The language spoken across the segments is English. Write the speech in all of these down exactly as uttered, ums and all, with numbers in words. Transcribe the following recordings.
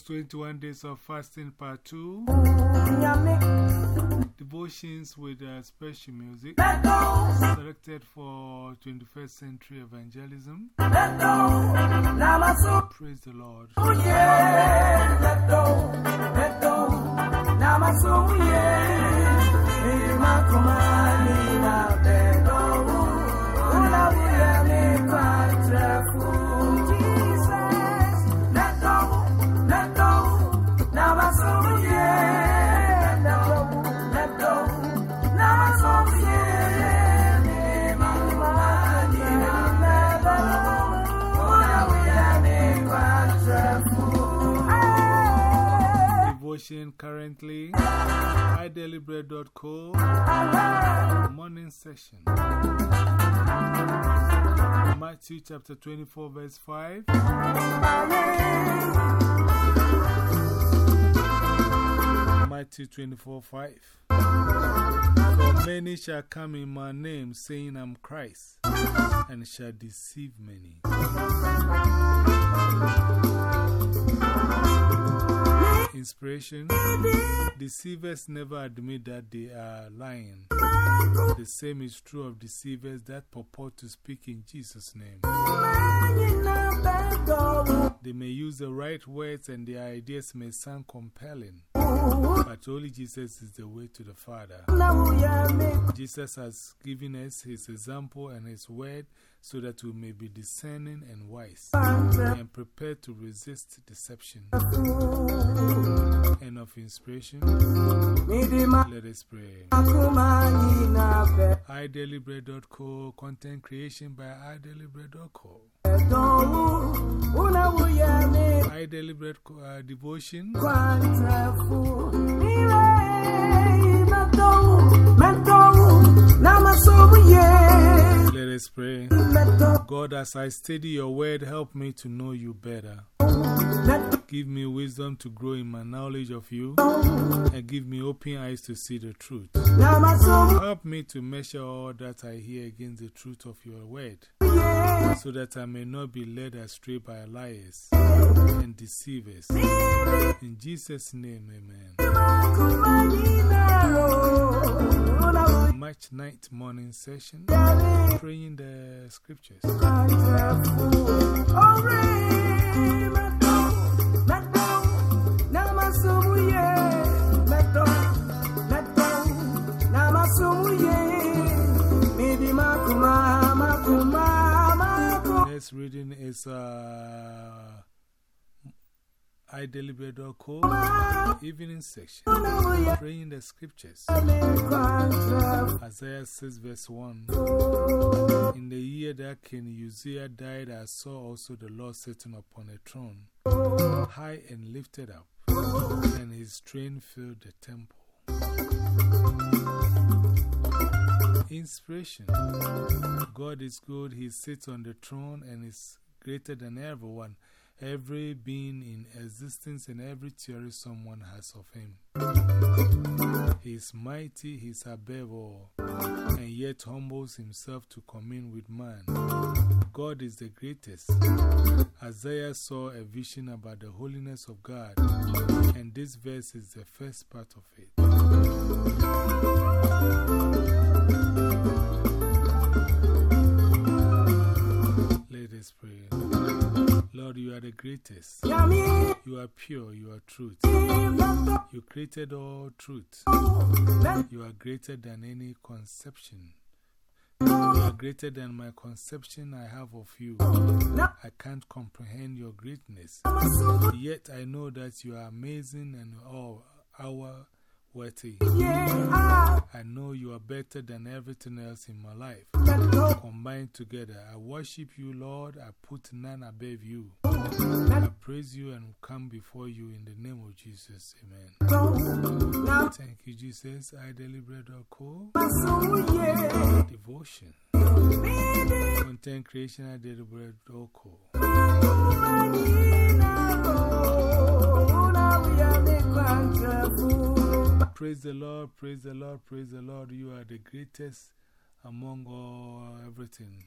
twenty-one Days of Fasting Part two. Devotions with uh, special music selected for twenty-first Century Evangelism. Praise the Lord. Currently, i daily bread dot co morning session. Matthew chapter twenty-four, verse five. Matthew twenty-four, five. For many shall come in my name, saying, I'm Christ, and shall deceive many. Inspiration. Deceivers never admit that they are lying. The same is true of deceivers that purport to speak in Jesus' name. They may use the right words and their ideas may sound compelling, but only Jesus is the way to the Father. Jesus has given us His example and His word so that we may be discerning and wise and prepared to resist deception. End of inspiration. Let us pray. i daily bread dot co, content creation by i daily bread dot co. iDaily Bread uh, devotion. Let us pray. God, as I study your word, help me to know you better. Give me wisdom to grow in my knowledge of you, and give me open eyes to see the truth. Help me to measure all that I hear against the truth of your word, so that I may not be led astray by liars and deceivers. In Jesus' name, amen. March ninth morning session, praying the scriptures. Next reading is uh, i daily bread dot co, evening section, praying the scriptures. Isaiah six, verse one. In the year that King Uzziah died, I saw also the Lord sitting upon a throne, high and lifted up, and his train filled the temple. Inspiration. God is good, He sits on the throne and is greater than everyone, every being in existence, and every theory someone has of Him. He is mighty, He is above all, and yet humbles Himself to commune with man. God is the greatest. Isaiah saw a vision about the holiness of God, and this verse is the first part of it. Let us pray. Lord, you are the greatest. You are pure, you are truth. You created all truth. You are greater than any conception. You are greater than my conception I have of you. I can't comprehend your greatness. Yet I know that you are amazing and all our worthy. I know you are better than everything else in my life. Combined together, I worship you, Lord. I put none above you. I praise you and come before you in the name of Jesus. Amen. Thank you, Jesus. i daily bread dot co. Devotion. Content creation i daily bread dot co. Praise the Lord, praise the Lord, praise the Lord. You are the greatest among all everything.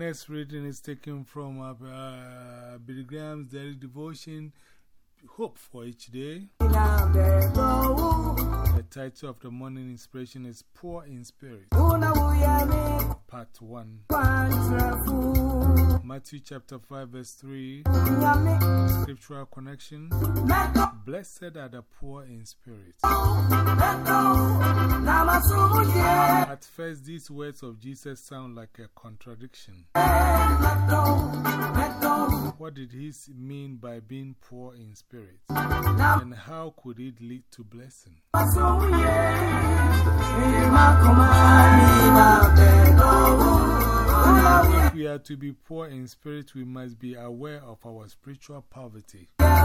next reading is taken from uh, uh, Billy Graham's Daily Devotion, Hope for Each Day. The title of the morning inspiration is Poor in Spirit, Part one. Matthew chapter five, verse three. Scriptural connection. Blessed are the poor in spirit. At first, these words of Jesus sound like a contradiction. What did he mean by being poor in spirit? And how could it lead to blessing? If we are to be poor in spirit, we must be aware of our spiritual poverty.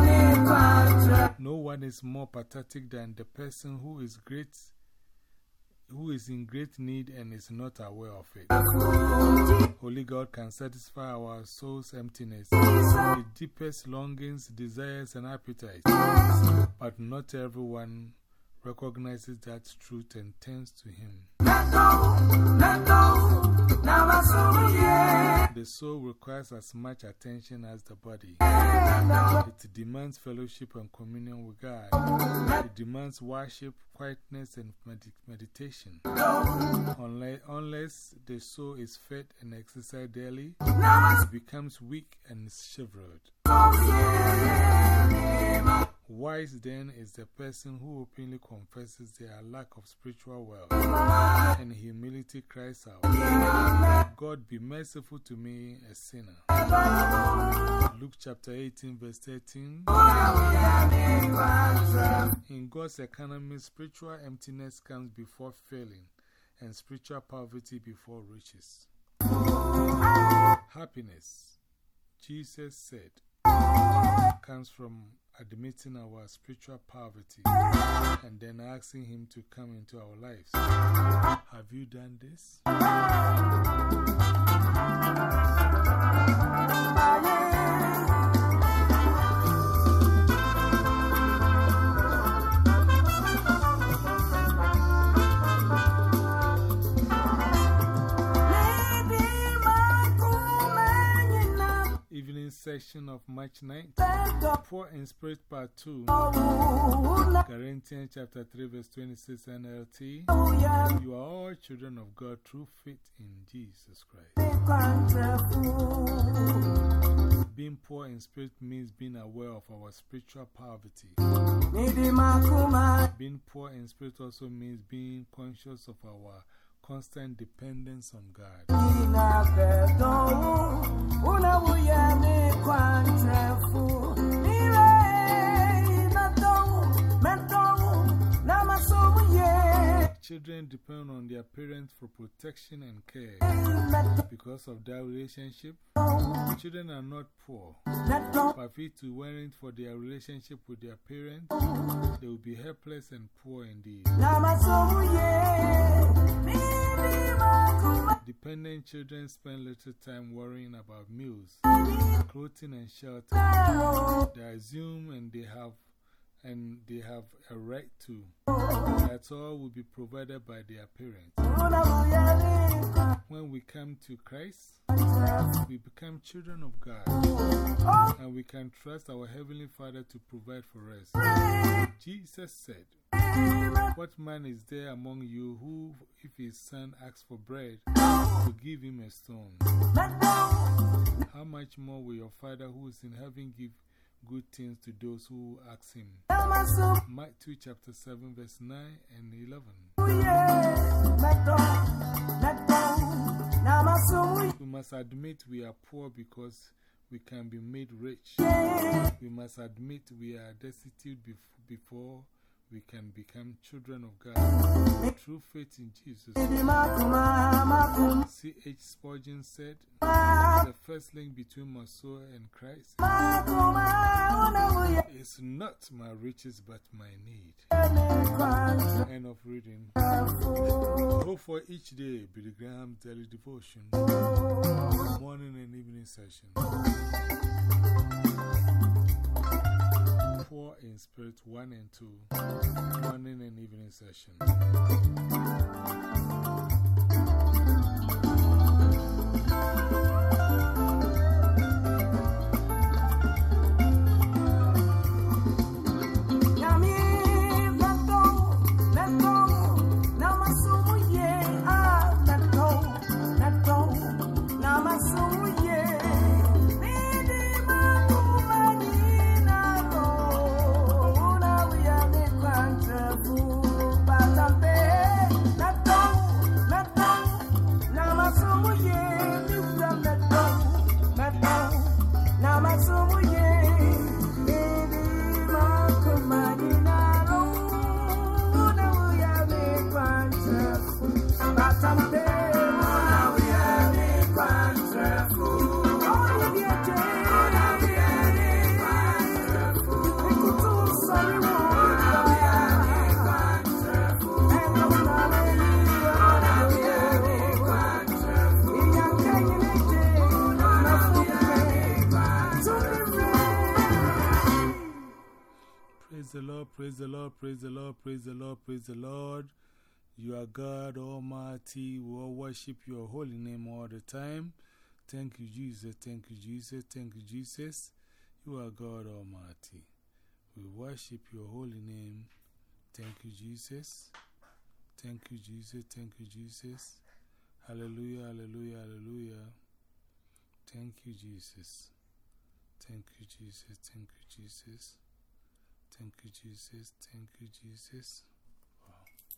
No one is more pathetic than the person who is great, who is in great need and is not aware of it. Holy God can satisfy our soul's emptiness, the deepest longings, desires, and appetites. But not everyone recognizes that truth and turns to Him. The soul requires as much attention as the body. It demands fellowship and communion with God. It demands worship, quietness, and med meditation. Unless, unless the soul is fed and exercised daily, it becomes weak and shivered. Wise then is the person who openly confesses their lack of spiritual wealth and humility cries out, God be merciful to me, a sinner. Luke chapter eighteen, verse thirteen. In God's economy, spiritual emptiness comes before failing, and spiritual poverty before riches. Happiness, Jesus said, comes from admitting our spiritual poverty and then asking Him to come into our lives. Have you done this? Evening session of March ninth, Poor in Spirit Part two, Corinthians chapter three, verse twenty-six N L T. You are all children of God through faith in Jesus Christ. Being poor in spirit means being aware of our spiritual poverty. Being poor in spirit also means being conscious of our constant dependence on God. Children depend on their parents for protection and care. Because of that relationship, children are not poor. But if it weren't for their relationship with their parents, they would be helpless and poor indeed. Dependent children spend little time worrying about meals, clothing, and shelter. They assume and they have and they have a right to. That all will be provided by their parents. When we come to Christ, we become children of God, and we can trust our Heavenly Father to provide for us. Jesus said, what man is there among you who, if his son asks for bread, will give him a stone? How much more will your Father who is in heaven give good things to those who ask Him? Matthew chapter seven, verse nine and eleven. We must admit we are poor because we can be made rich. We must admit we are destitute before we can become children of God through faith in Jesus. C H Spurgeon said, the first link between my soul and Christ is not my riches but my need. End of reading. Hope for Each Day, Billy Graham's Daily Devotion, morning and evening session. Poor in Spirit one and two, morning and evening session. praise the Lord, praise the Lord, praise the Lord, praise the Lord, praise the Lord. You are God Almighty. We all worship your holy name all the time. Thank you, Jesus. Thank you, Jesus. Thank you, Jesus. You are God Almighty. We worship your holy name. Thank you, Jesus. Thank you, Jesus. Thank you, Jesus. Hallelujah, hallelujah, hallelujah. Thank you, Jesus. Thank you, Jesus. Thank you, Jesus. Thank you, Jesus. Thank you, Jesus. Wow.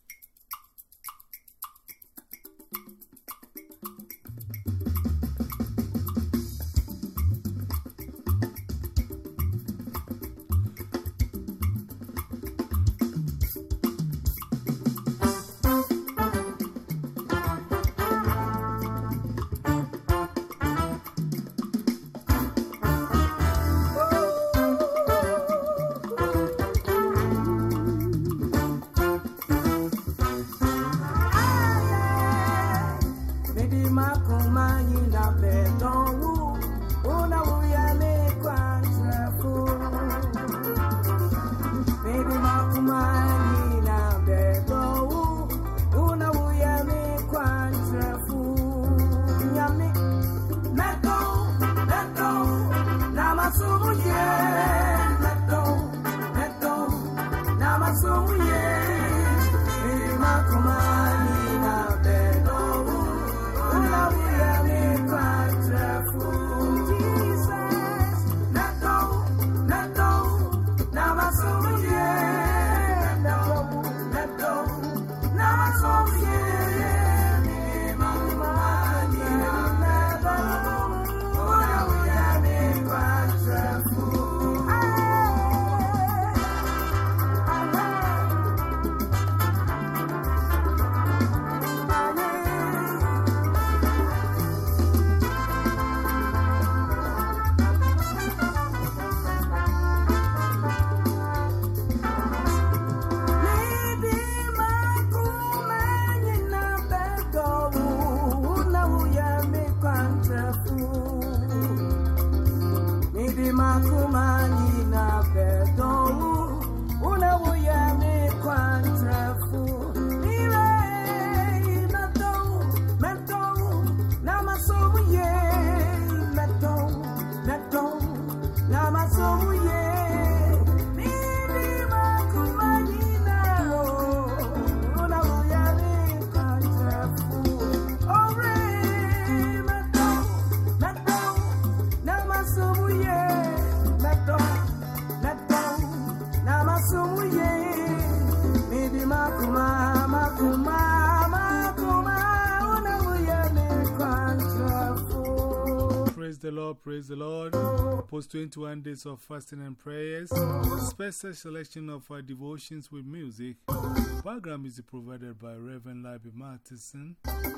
Praise the Lord, praise the Lord. Post twenty-one days of fasting and prayers. Special selection of our devotions with music. Background music provided by Reverend Libby Martinson.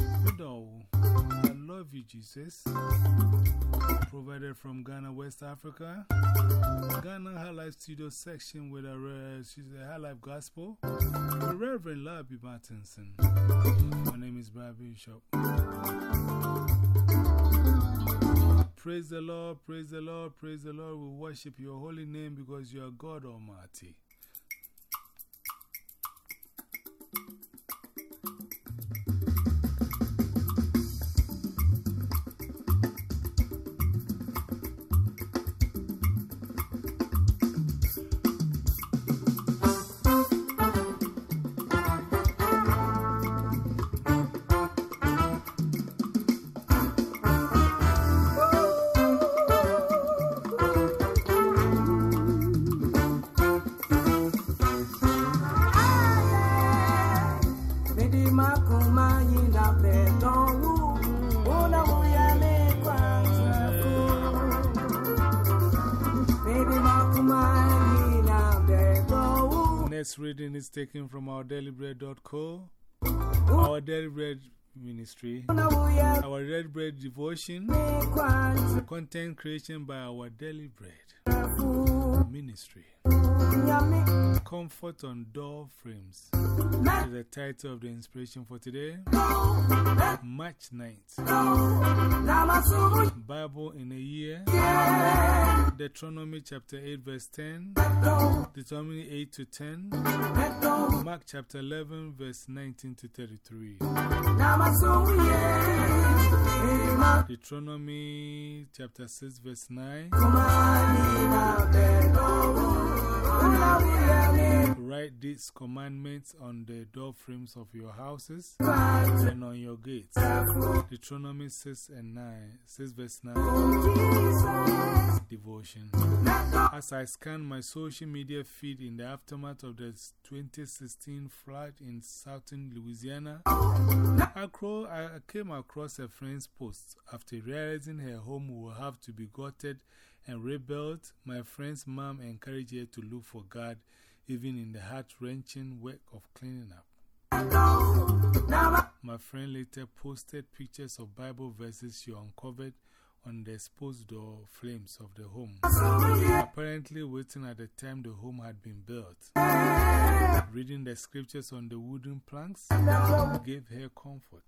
I love you, Jesus. Provided from Ghana, West Africa. Ghana High Life Studio section with a uh, High Life Gospel. With Reverend Libby Martinson. My name is Bobby Bishop. Praise the Lord, praise the Lord, praise the Lord. We worship your holy name because you are God Almighty. Next reading is taken from our daily bread dot co, our Daily Bread Ministry, our Daily Bread Devotion, content creation by our Daily Bread Ministry. Comfort on Door Frames is the title of the inspiration for today. March ninth. Bible in a year. Deuteronomy chapter eight verse ten. Deuteronomy eight to ten. Mark chapter eleven verse nineteen to thirty-three. Deuteronomy chapter six verse nine. Write these commandments on the door frames of your houses and on your gates. Deuteronomy six and nine, six verse nine. Devotion. As I scan my social media feed in the aftermath of the twenty sixteen flood in southern Louisiana, I came across a friend's post. After realizing her home will have to be gutted and rebuilt, my friend's mom encouraged her to look for God even in the heart-wrenching work of cleaning up. My friend later posted pictures of Bible verses she uncovered on the exposed door frames of the home, apparently waiting at the time the home had been built. Reading the scriptures on the wooden planks gave her comfort.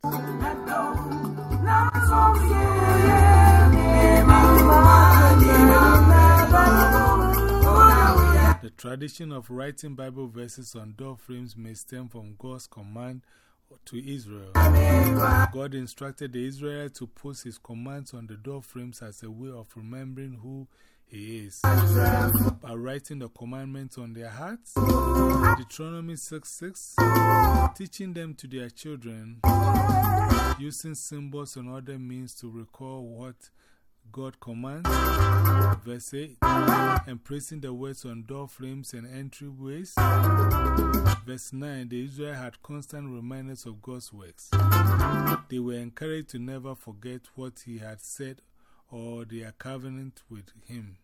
The tradition of writing Bible verses on door frames may stem from God's command to Israel. God instructed the Israelites to post His commands on the door frames as a way of remembering who He is. By writing the commandments on their hearts, Deuteronomy six six, teaching them to their children, using symbols and other means to recall what God commands, verse eight, and placing the words on door frames and entryways. Verse nine, the Israelites had constant reminders of God's works. They were encouraged to never forget what He had said or their covenant with Him.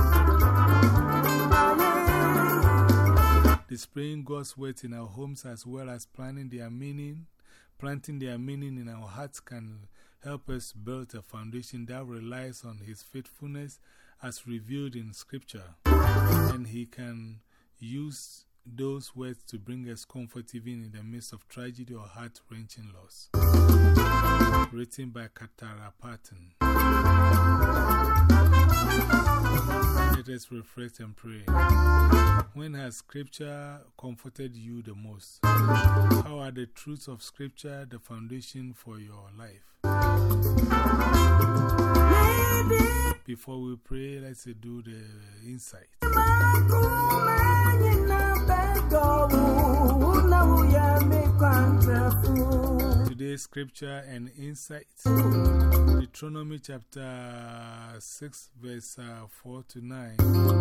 Displaying God's words in our homes as well as planning their meaning, planting their meaning in our hearts can help us build a foundation that relies on His faithfulness as revealed in Scripture, and He can use those words to bring us comfort even in the midst of tragedy or heart-wrenching loss. Written by Katara Patton. Let us reflect and pray. When has Scripture comforted you the most? How are the truths of Scripture the foundation for your life? Before we pray, let's do the insight. Today's scripture and insight, Deuteronomy chapter six, verse uh, four to nine.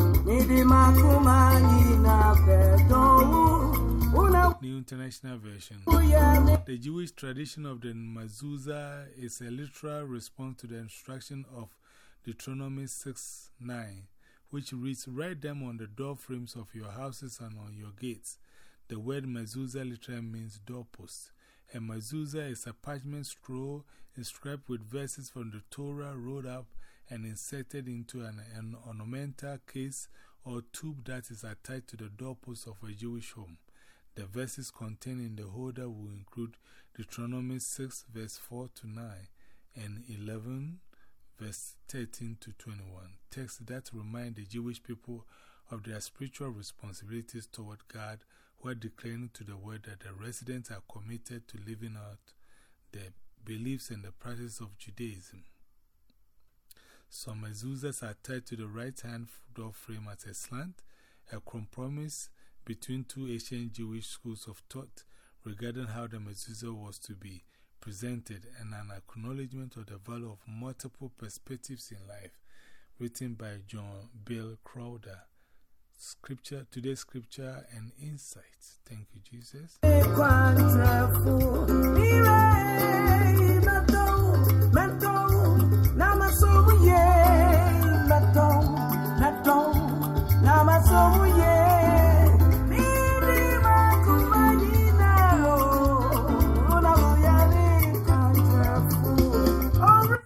New International Version. The Jewish tradition of the mezuzah is a literal response to the instruction of Deuteronomy six nine, which reads, "Write them on the door frames of your houses and on your gates." The word mezuzah literally means doorpost. A mezuzah is a parchment scroll inscribed with verses from the Torah rolled up and inserted into an, an ornamental case or tube that is attached to the doorpost of a Jewish home. The verses contained in the holder will include Deuteronomy six, verse four to nine, and eleven, verse thirteen to twenty-one. Texts that remind the Jewish people of their spiritual responsibilities toward God, while declaring to the world that the residents are committed to living out the beliefs and the practice of Judaism. Some mezuzahs are tied to the right-hand door frame as a slant, a compromise between two ancient Jewish schools of thought regarding how the mezuzah was to be presented, and an acknowledgement of the value of multiple perspectives in life. Written by John Bill Crowder. Scripture, today's scripture and insights. Thank you, Jesus.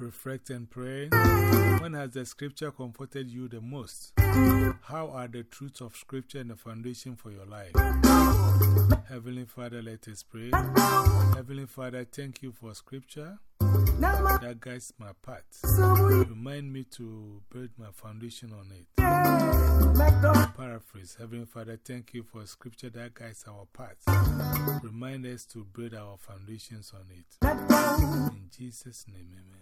Reflect and pray. When has the scripture comforted you the most? How are the truths of scripture and the foundation for your life? Heavenly Father, let us pray. Heavenly Father, thank you for scripture that guides my path. Remind me to build my foundation on it. Paraphrase. Heavenly Father, thank you for scripture that guides our path. Remind us to build our foundations on it. In Jesus' name, amen.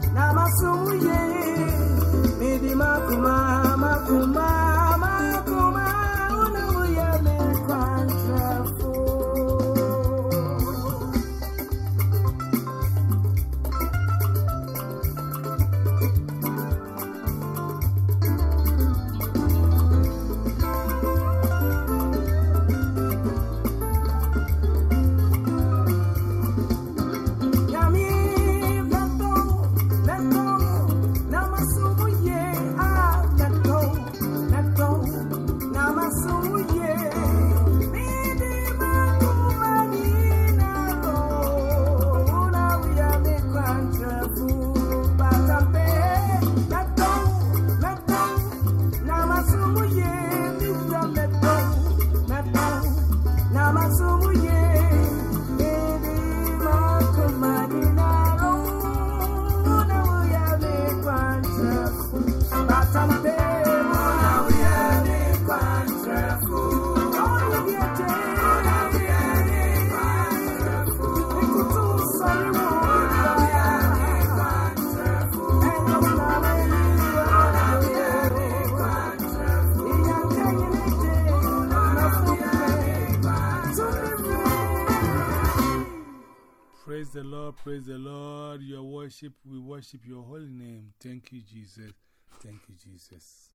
Praise the Lord, praise the Lord. Your worship, we worship your holy name. Thank you, Jesus. Thank you, Jesus.